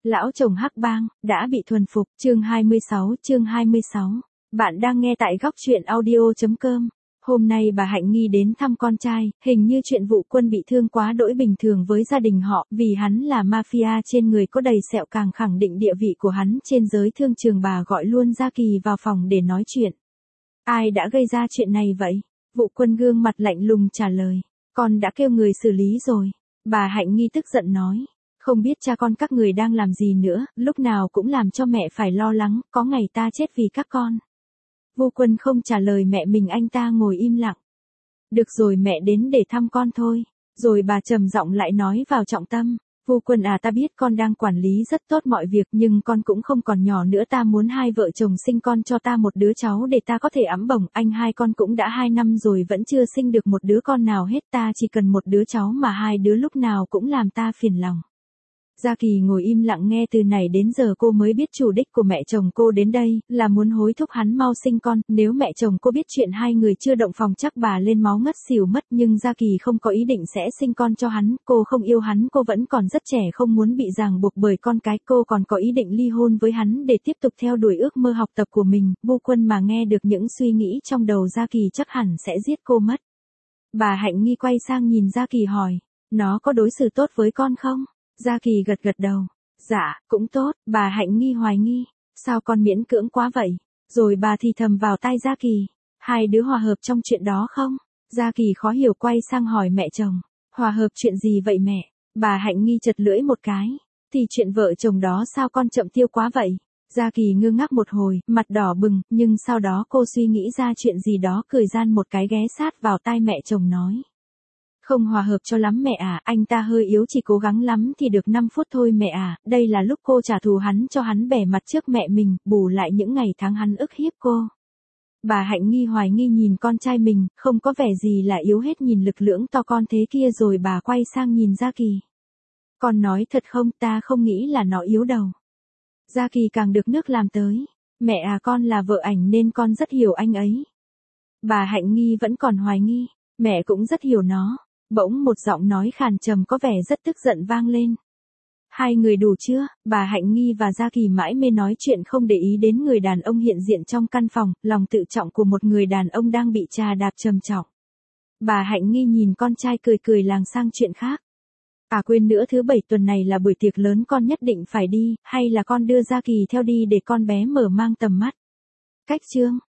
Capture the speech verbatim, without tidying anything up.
Lão chồng Hắc Bang, đã bị thuần phục, chương hai mươi sáu, chương hai mươi sáu. Bạn đang nghe tại góc truyện audio.com. Hôm nay bà Hạnh Nghi đến thăm con trai, hình như chuyện vụ Quân bị thương quá đỗi bình thường với gia đình họ, vì hắn là mafia trên người có đầy sẹo càng khẳng định địa vị của hắn trên giới thương trường. Bà gọi luôn Gia Kỳ vào phòng để nói chuyện. Ai đã gây ra chuyện này vậy? Vụ Quân gương mặt lạnh lùng trả lời. Con đã kêu người xử lý rồi. Bà Hạnh Nghi tức giận nói. Không biết cha con các người đang làm gì nữa, lúc nào cũng làm cho mẹ phải lo lắng, có ngày ta chết vì các con. Vô Quân không trả lời mẹ mình, anh ta ngồi im lặng. Được rồi, mẹ đến để thăm con thôi. Rồi bà trầm giọng lại nói vào trọng tâm. Vô Quân à, ta biết con đang quản lý rất tốt mọi việc, nhưng con cũng không còn nhỏ nữa, ta muốn hai vợ chồng sinh con cho ta một đứa cháu để ta có thể ẵm bổng. Anh hai con cũng đã hai năm rồi vẫn chưa sinh được một đứa con nào hết, ta chỉ cần một đứa cháu mà hai đứa lúc nào cũng làm ta phiền lòng. Gia Kỳ ngồi im lặng nghe, từ này đến giờ cô mới biết chủ đích của mẹ chồng cô đến đây là muốn hối thúc hắn mau sinh con. Nếu mẹ chồng cô biết chuyện hai người chưa động phòng chắc bà lên máu ngất xỉu mất, nhưng Gia Kỳ không có ý định sẽ sinh con cho hắn, cô không yêu hắn, cô vẫn còn rất trẻ, không muốn bị ràng buộc bởi con cái, cô còn có ý định ly hôn với hắn để tiếp tục theo đuổi ước mơ học tập của mình. Vô Quân mà nghe được những suy nghĩ trong đầu Gia Kỳ chắc hẳn sẽ giết cô mất. Bà Hạnh Nghi quay sang nhìn Gia Kỳ hỏi, nó có đối xử tốt với con không? Gia Kỳ gật gật đầu. Dạ, cũng tốt. Bà Hạnh Nghi hoài nghi. Sao con miễn cưỡng quá vậy? Rồi bà thì thầm vào tai Gia Kỳ. Hai đứa hòa hợp trong chuyện đó không? Gia Kỳ khó hiểu quay sang hỏi mẹ chồng. Hòa hợp chuyện gì vậy mẹ? Bà Hạnh Nghi chật lưỡi một cái. Thì chuyện vợ chồng đó sao con chậm tiêu quá vậy? Gia Kỳ ngơ ngác một hồi, mặt đỏ bừng, nhưng sau đó cô suy nghĩ ra chuyện gì đó, cười gian một cái ghé sát vào tai mẹ chồng nói. Không hòa hợp cho lắm mẹ à, anh ta hơi yếu, chỉ cố gắng lắm thì được năm phút thôi mẹ à, đây là lúc cô trả thù hắn cho hắn bẻ mặt trước mẹ mình, bù lại những ngày tháng hắn ức hiếp cô. Bà Hạnh Nghi hoài nghi nhìn con trai mình, không có vẻ gì là yếu hết, nhìn lực lưỡng to con thế kia, rồi bà quay sang nhìn Gia Kỳ. Con nói thật không, ta không nghĩ là nó yếu đâu. Gia Kỳ càng được nước làm tới. Mẹ à, con là vợ ảnh nên con rất hiểu anh ấy. Bà Hạnh Nghi vẫn còn hoài nghi. Mẹ cũng rất hiểu nó. Bỗng một giọng nói khàn trầm có vẻ rất tức giận vang lên. Hai người đủ chưa? Bà Hạnh Nghi và Gia Kỳ mãi mê nói chuyện không để ý đến người đàn ông hiện diện trong căn phòng, lòng tự trọng của một người đàn ông đang bị trà đạp trầm trọng. Bà Hạnh Nghi nhìn con trai cười cười làng sang chuyện khác. À quên nữa, thứ bảy tuần này là buổi tiệc lớn, con nhất định phải đi, hay là con đưa Gia Kỳ theo đi để con bé mở mang tầm mắt. Cách chương.